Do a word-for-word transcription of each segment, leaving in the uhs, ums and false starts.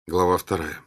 Глава вторая.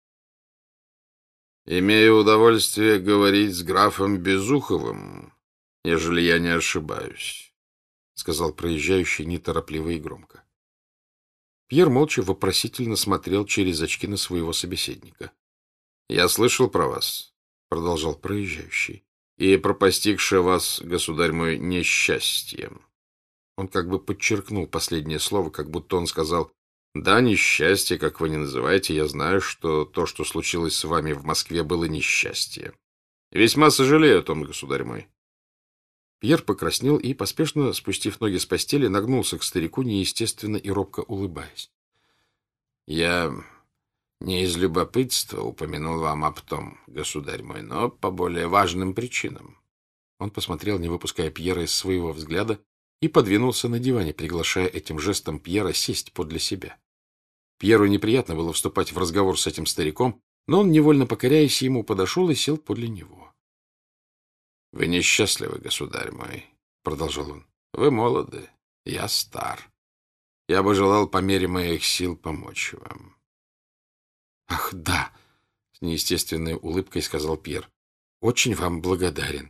«Имею удовольствие говорить с графом Безуховым, ежели я не ошибаюсь», — сказал проезжающий неторопливо и громко. Пьер молча вопросительно смотрел через очки на своего собеседника. «Я слышал про вас», — продолжал проезжающий, — «и про постигшее вас, государь мой, несчастье». Он как бы подчеркнул последнее слово, как будто он сказал: «Да, несчастье, как вы не называете, я знаю, что то, что случилось с вами в Москве, было несчастье. Весьма сожалею о том, государь мой». Пьер покраснел и, поспешно спустив ноги с постели, нагнулся к старику, неестественно и робко улыбаясь. «Я не из любопытства упомянул вам об том, государь мой, но по более важным причинам». Он посмотрел, не выпуская Пьера из своего взгляда, и подвинулся на диване, приглашая этим жестом Пьера сесть подле себя. Пьеру неприятно было вступать в разговор с этим стариком, но он, невольно покоряясь ему, подошел и сел подле него. — Вы несчастливы, государь мой, — продолжал он. — Вы молоды, я стар. Я бы желал по мере моих сил помочь вам. — Ах, да! — с неестественной улыбкой сказал Пьер. — Очень вам благодарен.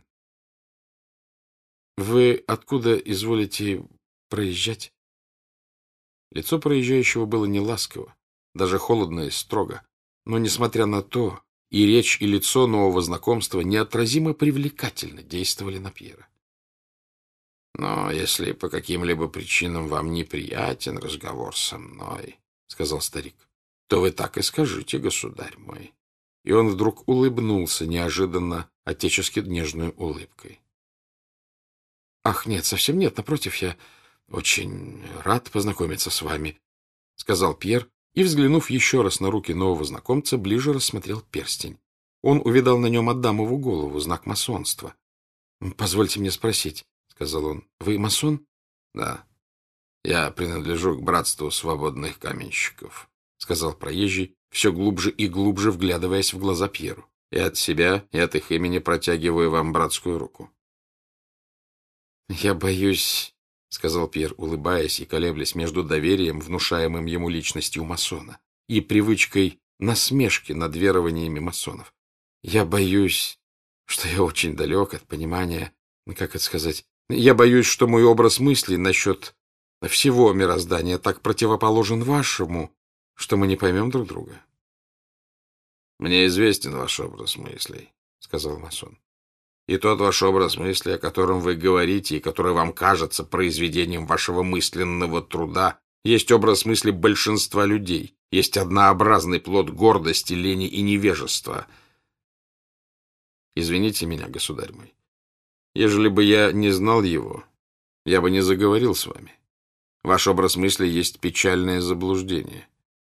— Вы откуда изволите проезжать? Лицо проезжающего было неласково, даже холодно и строго, но, несмотря на то, и речь, и лицо нового знакомства неотразимо привлекательно действовали на Пьера. — Но если по каким-либо причинам вам неприятен разговор со мной, — сказал старик, — то вы так и скажите, государь мой. И он вдруг улыбнулся неожиданно отечески нежной улыбкой. — Ах, нет, совсем нет, напротив, я очень рад познакомиться с вами, — сказал Пьер, и, взглянув еще раз на руки нового знакомца, ближе рассмотрел перстень. Он увидал на нем Адамову голову, знак масонства. — Позвольте мне спросить, — сказал он, — вы масон? — Да. Я принадлежу к братству свободных каменщиков, — сказал проезжий, все глубже и глубже вглядываясь в глаза Пьеру. — И от себя, и от их имени протягиваю вам братскую руку. — Я боюсь... — сказал Пьер, улыбаясь и колеблясь между доверием, внушаемым ему личностью масона, и привычкой насмешки над верованиями масонов. «Я боюсь, что я очень далек от понимания, как это сказать, я боюсь, что мой образ мысли насчет всего мироздания так противоположен вашему, что мы не поймем друг друга». «Мне известен ваш образ мыслей», — сказал масон. И тот ваш образ мысли, о котором вы говорите, и который вам кажется произведением вашего мысленного труда, есть образ мысли большинства людей, есть однообразный плод гордости, лени и невежества. Извините меня, государь мой, ежели бы я не знал его, я бы не заговорил с вами. Ваш образ мысли есть печальное заблуждение.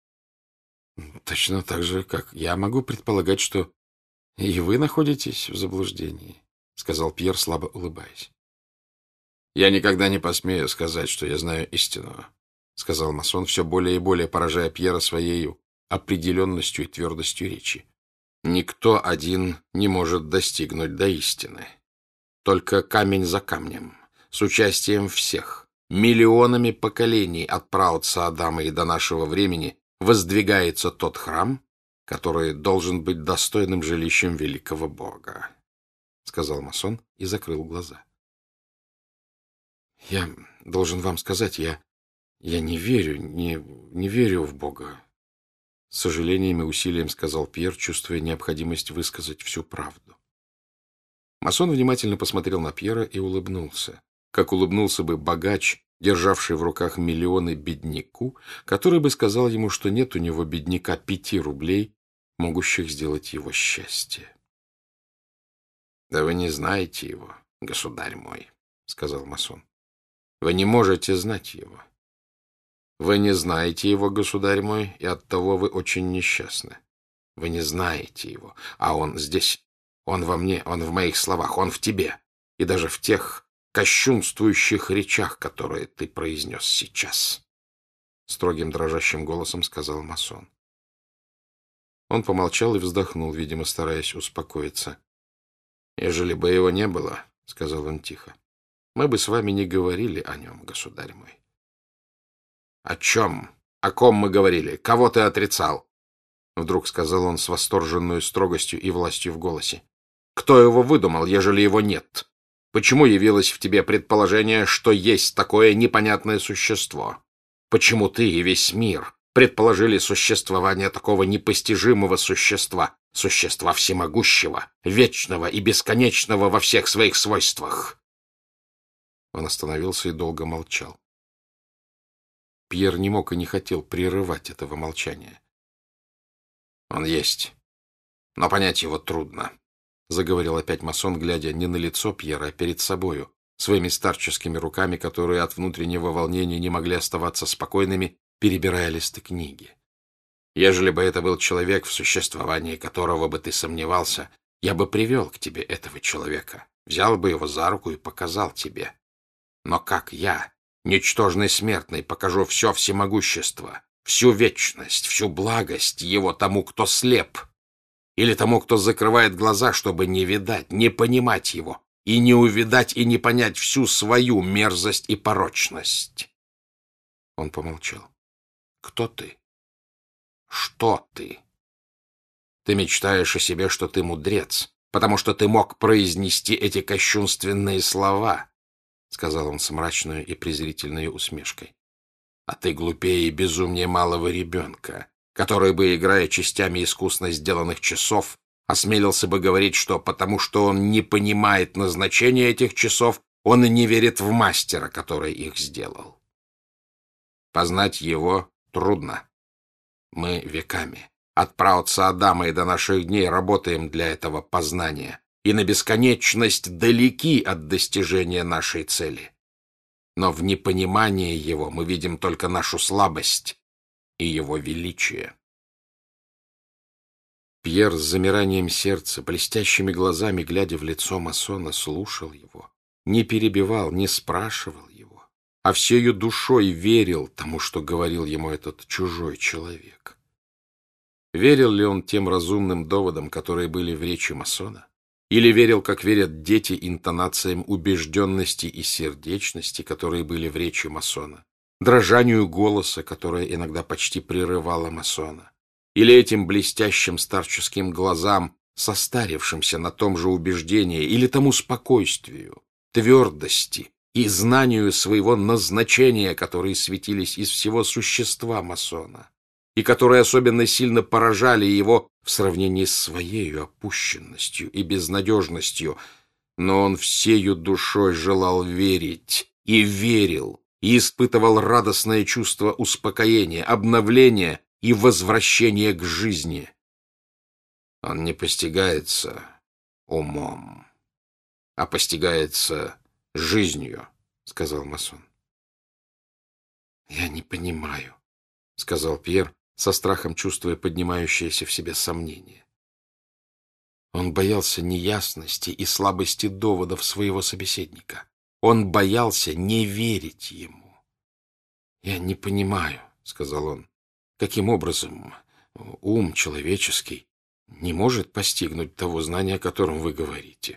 Точно так же, как я могу предполагать, что и вы находитесь в заблуждении, — сказал Пьер, слабо улыбаясь. — Я никогда не посмею сказать, что я знаю истину, — сказал масон, все более и более поражая Пьера своей определенностью и твердостью речи. — Никто один не может достигнуть до истины. Только камень за камнем, с участием всех, миллионами поколений от праотца Адама и до нашего времени воздвигается тот храм, который должен быть достойным жилищем великого Бога. — сказал масон и закрыл глаза. — Я должен вам сказать, я, я не верю, не, не верю в Бога. С сожалением и усилием сказал Пьер, чувствуя необходимость высказать всю правду. Масон внимательно посмотрел на Пьера и улыбнулся, как улыбнулся бы богач, державший в руках миллионы бедняку, который бы сказал ему, что нет у него, бедняка, пяти рублей, могущих сделать его счастье. — Да вы не знаете его, государь мой, — сказал масон. — Вы не можете знать его. Вы не знаете его, государь мой, и оттого вы очень несчастны. Вы не знаете его, а он здесь, он во мне, он в моих словах, он в тебе, и даже в тех кощунствующих речах, которые ты произнес сейчас, — строгим дрожащим голосом сказал масон. Он помолчал и вздохнул, видимо, стараясь успокоиться. — Ежели бы его не было, — сказал он тихо, — мы бы с вами не говорили о нем, государь мой. — О чем? О ком мы говорили? Кого ты отрицал? — вдруг сказал он с восторженной строгостью и властью в голосе. «Кто его выдумал, ежели его нет? Почему явилось в тебе предположение, что есть такое непонятное существо? Почему ты и весь мир предположили существование такого непостижимого существа, существа всемогущего, вечного и бесконечного во всех своих свойствах?» Он остановился и долго молчал. Пьер не мог и не хотел прерывать этого молчания. «Он есть, но понять его трудно», — заговорил опять масон, глядя не на лицо Пьера, а перед собою, своими старческими руками, которые от внутреннего волнения не могли оставаться спокойными, перебирая листы книги. «Ежели бы это был человек, в существовании которого бы ты сомневался, я бы привел к тебе этого человека, взял бы его за руку и показал тебе. Но как я, ничтожный смертный, покажу все всемогущество, всю вечность, всю благость его тому, кто слеп, или тому, кто закрывает глаза, чтобы не видать, не понимать его, и не увидать и не понять всю свою мерзость и порочность?» Он помолчал. «Кто ты? Что ты? Ты мечтаешь о себе, что ты мудрец, потому что ты мог произнести эти кощунственные слова», — сказал он с мрачной и презрительной усмешкой. «А ты глупее и безумнее малого ребенка, который бы, играя частями искусно сделанных часов, осмелился бы говорить, что потому что он не понимает назначения этих часов, он и не верит в мастера, который их сделал. Познать его трудно. Мы веками, от праотца Адама и до наших дней, работаем для этого познания, и на бесконечность далеки от достижения нашей цели. Но в непонимании его мы видим только нашу слабость и его величие». Пьер с замиранием сердца, блестящими глазами, глядя в лицо масона, слушал его, не перебивал, не спрашивал его, а всею душой верил тому, что говорил ему этот чужой человек. Верил ли он тем разумным доводам, которые были в речи масона? Или верил, как верят дети, интонациям убежденности и сердечности, которые были в речи масона, дрожанию голоса, которое иногда почти прерывало масона, или этим блестящим старческим глазам, состарившимся на том же убеждении, или тому спокойствию, твердости и знанию своего назначения, которые светились из всего существа масона, и которые особенно сильно поражали его в сравнении с своей опущенностью и безнадежностью, но он всею душой желал верить и верил, и испытывал радостное чувство успокоения, обновления и возвращения к жизни. Он не постигается умом, а постигается жизнью, — сказал масон. — Я не понимаю, — сказал Пьер, со страхом чувствуя поднимающееся в себе сомнение. Он боялся неясности и слабости доводов своего собеседника. Он боялся не верить ему. — Я не понимаю, — сказал он, — каким образом ум человеческий не может постигнуть того знания, о котором вы говорите.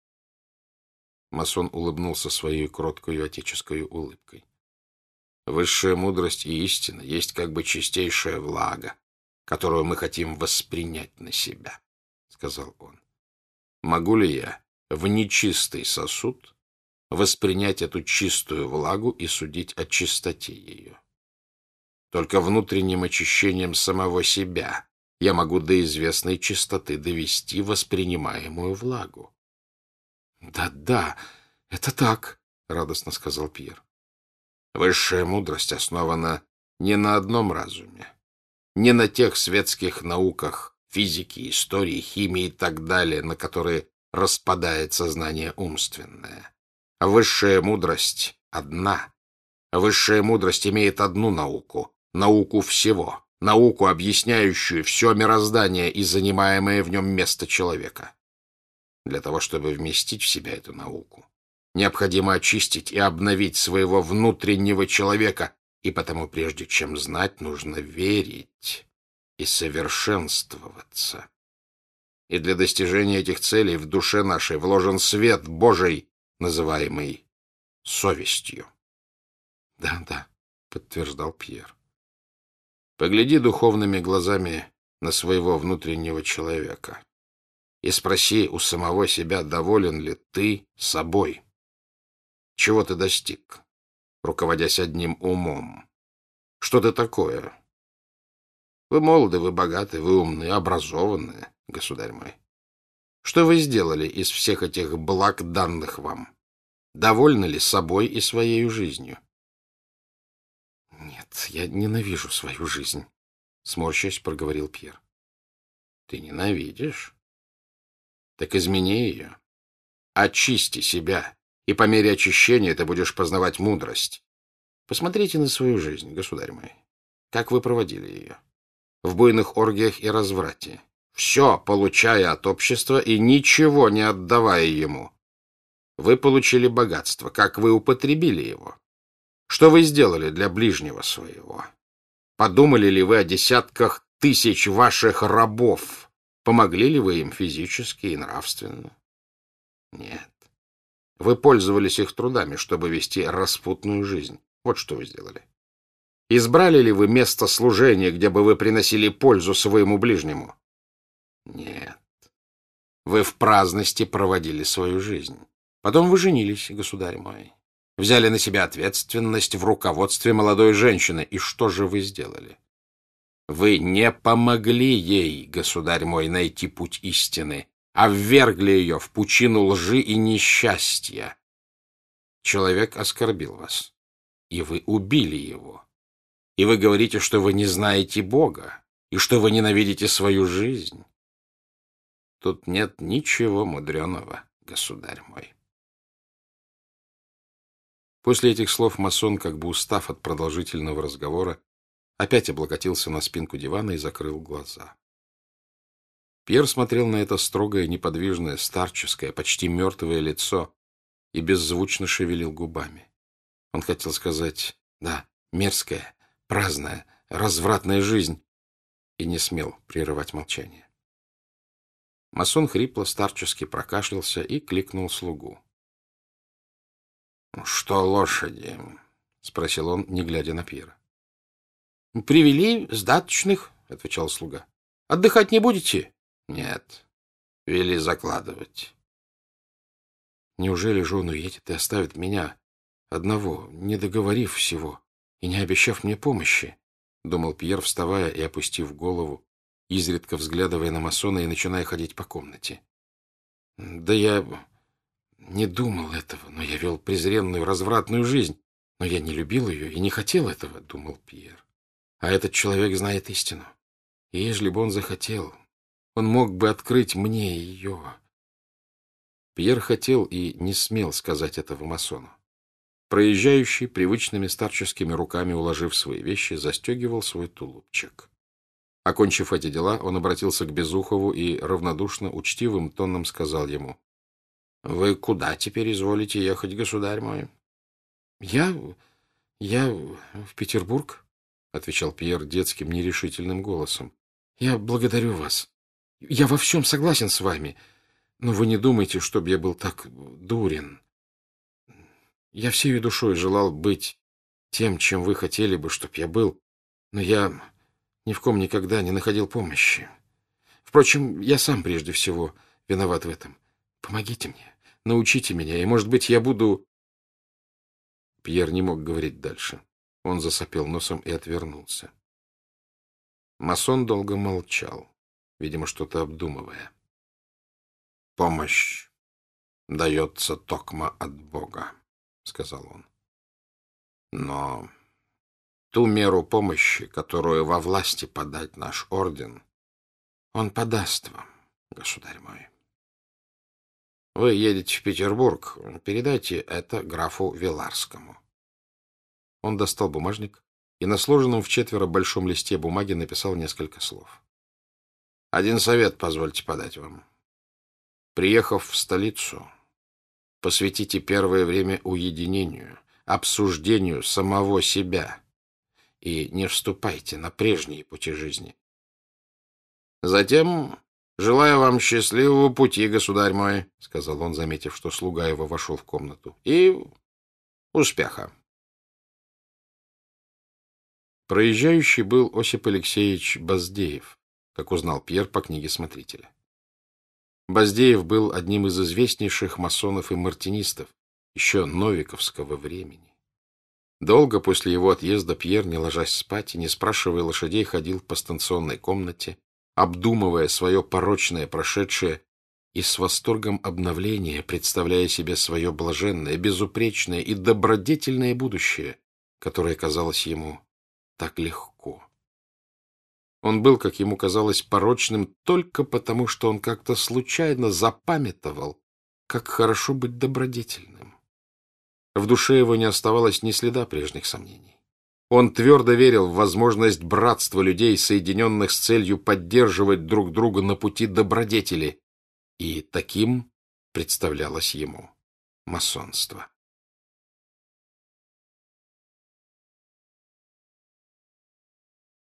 Масон улыбнулся своей кроткой отеческой улыбкой. Высшая мудрость и истина есть как бы чистейшая влага, которую мы хотим воспринять на себя, — сказал он. Могу ли я в нечистый сосуд воспринять эту чистую влагу и судить о чистоте ее? Только внутренним очищением самого себя я могу до известной чистоты довести воспринимаемую влагу. «Да, — Да-да, это так, — радостно сказал Пьер. Высшая мудрость основана не на одном разуме, не на тех светских науках физики, истории, химии и так далее, на которые распадает сознание умственное. А высшая мудрость одна. Высшая мудрость имеет одну науку — науку всего, науку, объясняющую все мироздание и занимаемое в нем место человека. Для того, чтобы вместить в себя эту науку, необходимо очистить и обновить своего внутреннего человека, и потому, прежде чем знать, нужно верить и совершенствоваться. И для достижения этих целей в душе нашей вложен свет Божий, называемый совестью. — Да, да, — подтверждал Пьер. — Погляди духовными глазами на своего внутреннего человека и спроси у самого себя, доволен ли ты собой. Чего ты достиг, руководясь одним умом? Что ты такое? Вы молоды, вы богаты, вы умны, образованны, государь мой. Что вы сделали из всех этих благ, данных вам? Довольны ли собой и своей жизнью? Нет, я ненавижу свою жизнь, сморщаясь, проговорил Пьер. Ты ненавидишь? Так измени ее. Очисти себя, и по мере очищения ты будешь познавать мудрость. Посмотрите на свою жизнь, государь мой. Как вы проводили ее? В буйных оргиях и разврате. Все получая от общества и ничего не отдавая ему. Вы получили богатство. Как вы употребили его? Что вы сделали для ближнего своего? Подумали ли вы о десятках тысяч ваших рабов? Помогли ли вы им физически и нравственно? Нет. Вы пользовались их трудами, чтобы вести распутную жизнь. Вот что вы сделали. Избрали ли вы место служения, где бы вы приносили пользу своему ближнему? Нет. Вы в праздности проводили свою жизнь. Потом вы женились, государь мой. Взяли на себя ответственность в руководстве молодой женщины. И что же вы сделали? Вы не помогли ей, государь мой, найти путь истины, а ввергли ее в пучину лжи и несчастья. Человек оскорбил вас, и вы убили его. И вы говорите, что вы не знаете Бога, и что вы ненавидите свою жизнь. Тут нет ничего мудреного, государь мой. После этих слов масон, как бы устав от продолжительного разговора, опять облокотился на спинку дивана и закрыл глаза. Пьер смотрел на это строгое, неподвижное, старческое, почти мертвое лицо и беззвучно шевелил губами. Он хотел сказать «да, мерзкая, праздная, развратная жизнь» и не смел прерывать молчание. Масон хрипло, старчески прокашлялся и кликнул слугу. — Что лошади? — спросил он, не глядя на Пьера. — Привели сдаточных, — отвечал слуга. — Отдыхать не будете? — Нет. Вели закладывать. — Неужели жены едет и оставит меня одного, не договорив всего и не обещав мне помощи? — думал Пьер, вставая и опустив голову, изредка взглядывая на масона и начиная ходить по комнате. — Да я не думал этого, но я вел презренную, развратную жизнь. Но я не любил ее и не хотел этого, — думал Пьер. А этот человек знает истину. И ежели бы он захотел, он мог бы открыть мне ее. Пьер хотел и не смел сказать этого масону. Проезжающий, привычными старческими руками уложив свои вещи, застегивал свой тулупчик. Окончив эти дела, он обратился к Безухову и равнодушно, учтивым тоном сказал ему: — Вы куда теперь изволите ехать, государь мой? — Я... я в Петербург, — отвечал Пьер детским нерешительным голосом. — Я благодарю вас. Я во всем согласен с вами, но вы не думайте, чтобы я был так дурен. Я всей душой желал быть тем, чем вы хотели бы, чтоб я был, но я ни в ком никогда не находил помощи. Впрочем, я сам прежде всего виноват в этом. Помогите мне, научите меня, и, может быть, я буду... Пьер не мог говорить дальше. Он засопел носом и отвернулся. Масон долго молчал, видимо, что-то обдумывая. — Помощь дается токмо от Бога, — сказал он. — Но ту меру помощи, которую во власти подать наш орден, он подаст вам, государь мой. Вы едете в Петербург, передайте это графу Виларскому. Он достал бумажник и на сложенном в четверо большом листе бумаги написал несколько слов. Один совет позвольте подать вам. Приехав в столицу, посвятите первое время уединению, обсуждению самого себя и не вступайте на прежние пути жизни. Затем желаю вам счастливого пути, государь мой, — сказал он, заметив, что слуга его вошел в комнату, — и успеха. Проезжающий был Осип Алексеевич Баздеев, как узнал Пьер по книге смотрителя. Баздеев был одним из известнейших масонов и мартинистов еще новиковского времени. Долго после его отъезда Пьер, не ложась спать и не спрашивая лошадей, ходил по станционной комнате, обдумывая свое порочное прошедшее и с восторгом обновления представляя себе свое блаженное, безупречное и добродетельное будущее, которое казалось ему так легко. Он был, как ему казалось, порочным только потому, что он как-то случайно запамятовал, как хорошо быть добродетельным. В душе его не оставалось ни следа прежних сомнений. Он твердо верил в возможность братства людей, соединенных с целью поддерживать друг друга на пути добродетели, и таким представлялось ему масонство.